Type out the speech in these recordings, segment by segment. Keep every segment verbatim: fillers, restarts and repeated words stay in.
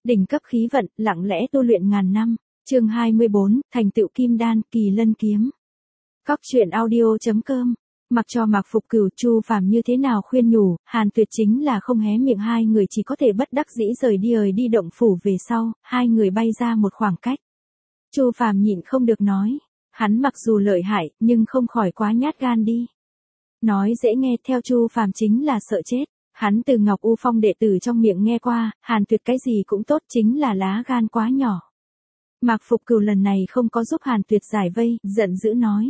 Đỉnh cấp khí vận, lặng lẽ tu luyện ngàn năm. Chương hai mươi bốn, thành tựu kim đan, kỳ lân kiếm. Cóc truyện audio chấm com. Mặc cho Mạc Phục Cửu, Chu Phàm như thế nào khuyên nhủ, Hàn Tuyệt chính là không hé miệng, hai người chỉ có thể bất đắc dĩ rời đi ời đi động phủ. Về sau, hai người bay ra một khoảng cách. Chu Phàm nhịn không được nói, hắn mặc dù lợi hại, nhưng không khỏi quá nhát gan đi. Nói dễ nghe, theo Chu Phàm chính là sợ chết. Hắn từ Ngọc U Phong đệ tử trong miệng nghe qua, Hàn Tuyệt cái gì cũng tốt, chính là lá gan quá nhỏ. Mạc Phục Cửu lần này không có giúp Hàn Tuyệt giải vây, giận dữ nói.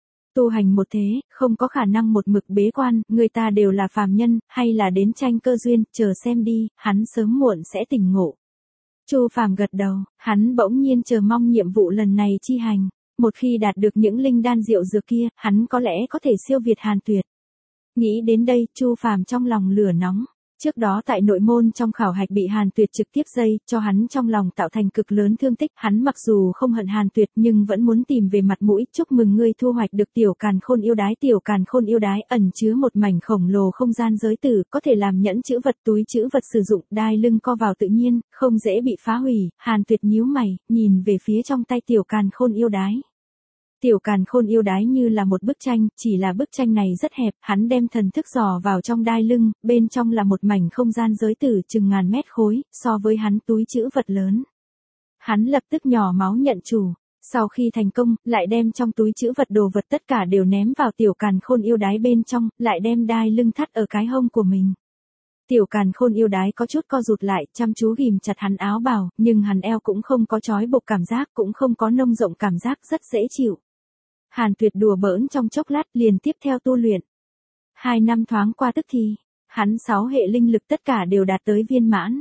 Tu hành một thế, không có khả năng một mực bế quan, người ta đều là phàm nhân, hay là đến tranh cơ duyên, chờ xem đi, hắn sớm muộn sẽ tỉnh ngộ. Chu Phàm gật đầu, hắn bỗng nhiên chờ mong nhiệm vụ lần này chi hành. Một khi đạt được những linh đan diệu dược kia, hắn có lẽ có thể siêu việt Hàn Tuyệt. Nghĩ đến đây, Chu Phàm trong lòng lửa nóng. Trước đó tại nội môn trong khảo hạch bị Hàn Tuyệt trực tiếp dây, cho hắn trong lòng tạo thành cực lớn thương tích. Hắn mặc dù không hận Hàn Tuyệt nhưng vẫn muốn tìm về mặt mũi. Chúc mừng ngươi thu hoạch được tiểu càn khôn yêu đái. Tiểu càn khôn yêu đái ẩn chứa một mảnh khổng lồ không gian giới tử, có thể làm nhẫn chữ vật, túi chữ vật sử dụng, đai lưng co vào tự nhiên, không dễ bị phá hủy. Hàn Tuyệt nhíu mày, nhìn về phía trong tay tiểu càn khôn yêu đái. Tiểu càn khôn yêu đái như là một bức tranh, chỉ là bức tranh này rất hẹp, hắn đem thần thức dò vào trong đai lưng, bên trong là một mảnh không gian giới tử chừng ngàn mét khối, so với hắn túi chữ vật lớn. Hắn lập tức nhỏ máu nhận chủ, sau khi thành công, lại đem trong túi chữ vật đồ vật tất cả đều ném vào tiểu càn khôn yêu đái bên trong, lại đem đai lưng thắt ở cái hông của mình. Tiểu càn khôn yêu đái có chút co rụt lại, chăm chú ghìm chặt hắn áo bào, nhưng hắn eo cũng không có trói buộc cảm giác, cũng không có nông rộng cảm giác, rất dễ chịu. Hàn Tuyệt đùa bỡn trong chốc lát, liền tiếp theo tu luyện. Hai năm thoáng qua tức thì, hắn sáu hệ linh lực tất cả đều đạt tới viên mãn.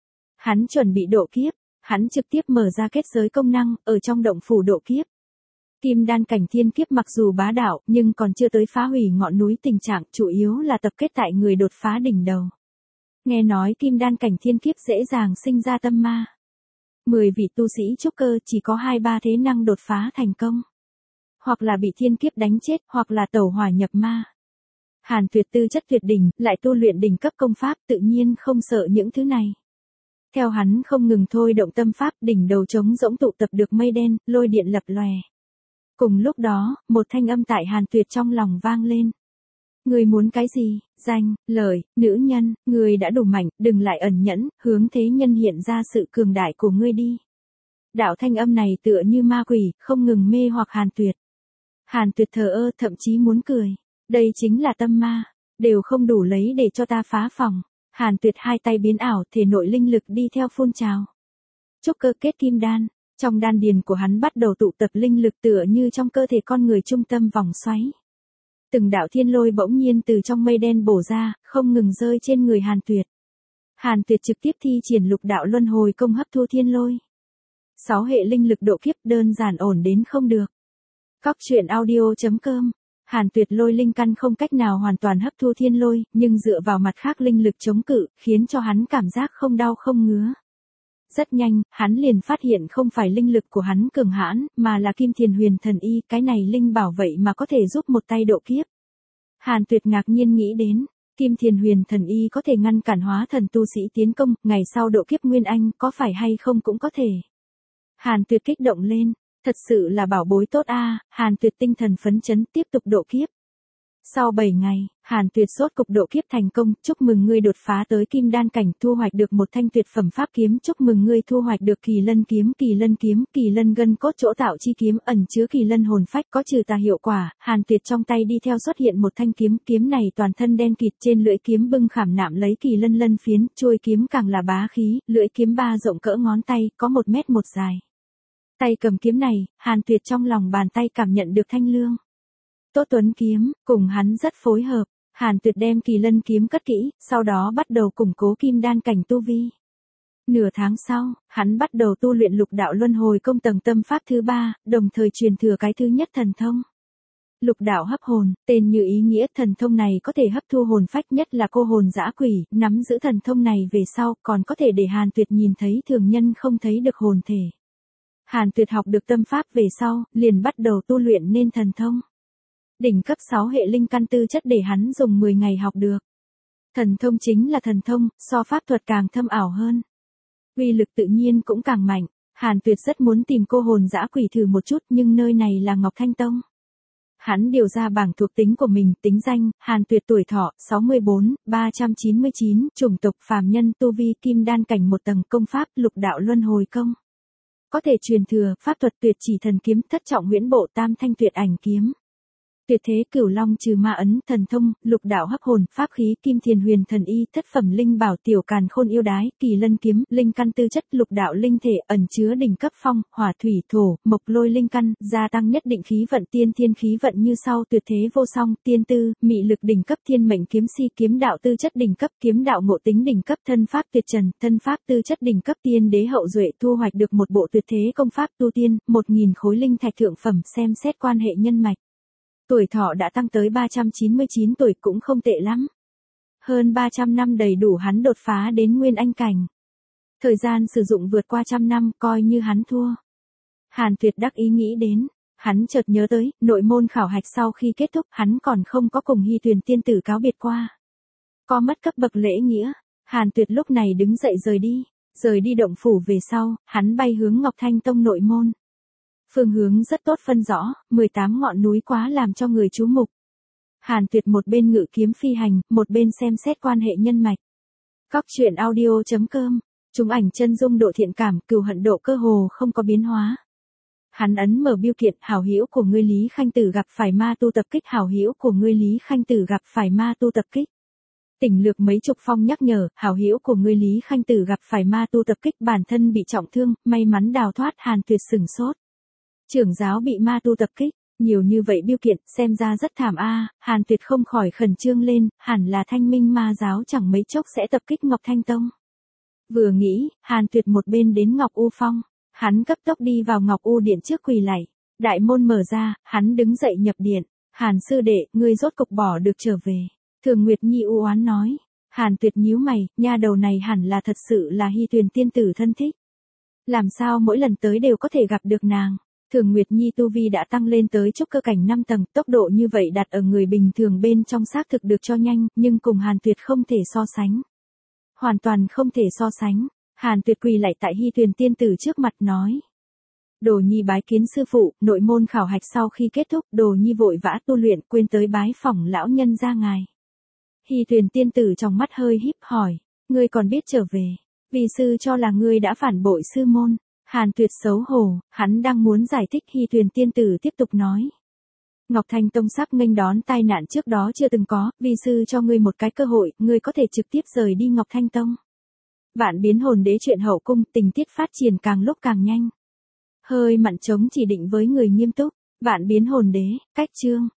Hắn chuẩn bị độ kiếp, hắn trực tiếp mở ra kết giới công năng, ở trong động phủ độ kiếp. Kim đan cảnh thiên kiếp mặc dù bá đạo, nhưng còn chưa tới phá hủy ngọn núi tình trạng, chủ yếu là tập kết tại người đột phá đỉnh đầu. Nghe nói kim đan cảnh thiên kiếp dễ dàng sinh ra tâm ma. Mười vị tu sĩ trúc cơ chỉ có hai ba thế năng đột phá thành công. Hoặc là bị thiên kiếp đánh chết, hoặc là tẩu hỏa nhập ma. Hàn Tuyệt tư chất tuyệt đỉnh, lại tu luyện đỉnh cấp công pháp, tự nhiên không sợ những thứ này. Theo hắn không ngừng thôi động tâm pháp, đỉnh đầu trống rỗng tụ tập được mây đen, lôi điện lập lòe. Cùng lúc đó, một thanh âm tại Hàn Tuyệt trong lòng vang lên. Người muốn cái gì? Danh, lợi, nữ nhân, người đã đủ mạnh, đừng lại ẩn nhẫn, hướng thế nhân hiện ra sự cường đại của ngươi đi. Đạo thanh âm này tựa như ma quỷ, không ngừng mê hoặc Hàn Tuyệt. Hàn Tuyệt thờ ơ, thậm chí muốn cười. Đây chính là tâm ma, đều không đủ lấy để cho ta phá phòng. Hàn Tuyệt hai tay biến ảo, thể nội linh lực đi theo phun trào. Trúc cơ kết kim đan, trong đan điền của hắn bắt đầu tụ tập linh lực tựa như trong cơ thể con người trung tâm vòng xoáy. Từng đạo thiên lôi bỗng nhiên từ trong mây đen bổ ra, không ngừng rơi trên người Hàn Tuyệt. Hàn Tuyệt trực tiếp thi triển lục đạo luân hồi công hấp thu thiên lôi. Sáu hệ linh lực độ kiếp đơn giản ổn đến không được. Cóc truyện audio chấm com. Hàn Tuyệt lôi linh căn không cách nào hoàn toàn hấp thu thiên lôi, nhưng dựa vào mặt khác linh lực chống cự, khiến cho hắn cảm giác không đau không ngứa. Rất nhanh, hắn liền phát hiện không phải linh lực của hắn cường hãn, mà là Kim Thiền Huyền Thần Y, cái này linh bảo vậy mà có thể giúp một tay độ kiếp. Hàn Tuyệt ngạc nhiên nghĩ đến, Kim Thiền Huyền Thần Y có thể ngăn cản hóa thần tu sĩ tiến công, ngày sau độ kiếp Nguyên Anh, có phải hay không cũng có thể. Hàn Tuyệt kích động lên. Thật sự là bảo bối tốt a, à, Hàn Tuyệt tinh thần phấn chấn tiếp tục độ kiếp. Sau bảy ngày, Hàn Tuyệt rốt cục độ kiếp thành công, chúc mừng ngươi đột phá tới kim đan cảnh, thu hoạch được một thanh tuyệt phẩm pháp kiếm, chúc mừng ngươi thu hoạch được kỳ lân kiếm, kỳ lân kiếm, kỳ lân gân cốt chỗ tạo chi kiếm ẩn chứa kỳ lân hồn phách có trừ tà hiệu quả. Hàn Tuyệt trong tay đi theo xuất hiện một thanh kiếm, kiếm này toàn thân đen kịt, trên lưỡi kiếm bưng khảm nạm lấy kỳ lân lân phiến, chuôi kiếm càng là bá khí, lưỡi kiếm ba rộng cỡ ngón tay, có một mét một dài. Tay cầm kiếm này, Hàn Tuyệt trong lòng bàn tay cảm nhận được thanh lương. Tốt Tuấn kiếm, cùng hắn rất phối hợp. Hàn Tuyệt đem kỳ lân kiếm cất kỹ, sau đó bắt đầu củng cố kim đan cảnh tu vi. Nửa tháng sau, hắn bắt đầu tu luyện lục đạo luân hồi công tầng tâm pháp thứ ba, đồng thời truyền thừa cái thứ nhất thần thông. Lục đạo hấp hồn, tên như ý nghĩa, thần thông này có thể hấp thu hồn phách, nhất là cô hồn dã quỷ, nắm giữ thần thông này về sau, còn có thể để Hàn Tuyệt nhìn thấy thường nhân không thấy được hồn thể. Hàn Tuyệt học được tâm pháp về sau, liền bắt đầu tu luyện nên thần thông. Đỉnh cấp sáu hệ linh căn tư chất để hắn dùng mười ngày học được. Thần thông chính là thần thông, so pháp thuật càng thâm ảo hơn. uy lực tự nhiên cũng càng mạnh. Hàn Tuyệt rất muốn tìm cô hồn dã quỷ thử một chút nhưng nơi này là Ngọc Thanh Tông. Hắn điều ra bảng thuộc tính của mình, tính danh, Hàn Tuyệt tuổi thọ, sáu mươi bốn, ba trăm chín mươi chín, chủng tộc phàm nhân, tu vi kim đan cảnh một tầng, công pháp, lục đạo luân hồi công. Có thể truyền thừa, pháp thuật tuyệt chỉ thần kiếm, thất trọng huyễn bộ, tam thanh tuyệt ảnh kiếm. Tuyệt thế cửu long trừ ma ấn, thần thông, lục đạo hấp hồn, pháp khí, kim thiền huyền thần y, thất phẩm linh bảo, tiểu càn khôn yêu đái, kỳ lân kiếm, linh căn tư chất, lục đạo linh thể, ẩn chứa đỉnh cấp phong, hỏa thủy thổ, mộc lôi linh căn, gia tăng nhất định khí vận, tiên thiên khí vận như sau, tuyệt thế vô song, tiên tư, mị lực đỉnh cấp, thiên mệnh kiếm si, kiếm đạo tư chất đỉnh cấp, kiếm đạo ngộ tính đỉnh cấp, thân pháp tuyệt trần, thân pháp tư chất đỉnh cấp, tiên đế hậu duệ, thu hoạch được một bộ tuyệt thế công pháp tu tiên, một nghìn khối linh thạch thượng phẩm, xem xét quan hệ nhân mạch. Tuổi thọ đã tăng tới ba trăm chín mươi chín tuổi, cũng không tệ lắm. Hơn ba trăm năm đầy đủ hắn đột phá đến nguyên anh cảnh. Thời gian sử dụng vượt qua trăm năm, coi như hắn thua. Hàn Tuyệt đắc ý nghĩ đến, hắn chợt nhớ tới, nội môn khảo hạch sau khi kết thúc, hắn còn không có cùng Hy Tuyền tiên tử cáo biệt qua. Có mất cấp bậc lễ nghĩa, Hàn Tuyệt lúc này đứng dậy rời đi, rời đi động phủ về sau, hắn bay hướng Ngọc Thanh Tông nội môn. Phương hướng rất tốt phân rõ, mười tám ngọn núi quá làm cho người chú mục. Hàn Tuyệt một bên ngự kiếm phi hành, một bên xem xét quan hệ nhân mạch. Cóc truyện audio chấm com, chúng ảnh chân dung độ thiện cảm, cừu hận độ cơ hồ không có biến hóa. Hắn ấn mở biêu kiện, hảo hữu của ngươi Lý Khanh Tử gặp phải ma tu tập kích, hảo hữu của ngươi Lý Khanh Tử gặp phải ma tu tập kích. Tỉnh lược mấy chục phong nhắc nhở, hảo hữu của ngươi Lý Khanh Tử gặp phải ma tu tập kích, bản thân bị trọng thương, may mắn đào thoát. Hàn Tuyệt sửng sốt. Trưởng giáo bị ma tu tập kích, nhiều như vậy biêu kiện, xem ra rất thảm a. Hàn Tuyệt không khỏi khẩn trương lên, hẳn là Thanh Minh ma giáo chẳng mấy chốc sẽ tập kích Ngọc Thanh Tông. Vừa nghĩ, Hàn Tuyệt một bên đến Ngọc U Phong, hắn cấp tốc đi vào Ngọc U điện trước quỳ lạy, đại môn mở ra, hắn đứng dậy nhập điện. Hàn sư đệ, ngươi rốt cục bỏ được trở về. Thường Nguyệt Nhi u oán nói. Hàn Tuyệt nhíu mày, nha đầu này hẳn là thật sự là Hy Tuyền tiên tử thân thích. Làm sao mỗi lần tới đều có thể gặp được nàng. Thường Nguyệt Nhi tu vi đã tăng lên tới trúc cơ cảnh năm tầng, tốc độ như vậy đặt ở người bình thường bên trong xác thực được cho nhanh, nhưng cùng Hàn Tuyệt không thể so sánh. Hoàn toàn không thể so sánh. Hàn Tuyệt quỳ lại tại Hy Tuyền tiên tử trước mặt nói. Đồ Nhi bái kiến sư phụ, nội môn khảo hạch sau khi kết thúc, Đồ Nhi vội vã tu luyện, quên tới bái phỏng lão nhân gia ngài. Hy Tuyền tiên tử trong mắt hơi híp hỏi, ngươi còn biết trở về, vì sư cho là ngươi đã phản bội sư môn. Hàn Tuyệt xấu hổ, hắn đang muốn giải thích, Hy Tuyền tiên tử tiếp tục nói. Ngọc Thanh Tông sắp nghênh đón tai nạn trước đó chưa từng có, vi sư cho ngươi một cái cơ hội, ngươi có thể trực tiếp rời đi Ngọc Thanh Tông. Vạn biến hồn đế chuyện hậu cung, tình tiết phát triển càng lúc càng nhanh. Hơi mặn trống chỉ định với người nghiêm túc, vạn biến hồn đế, cách chương.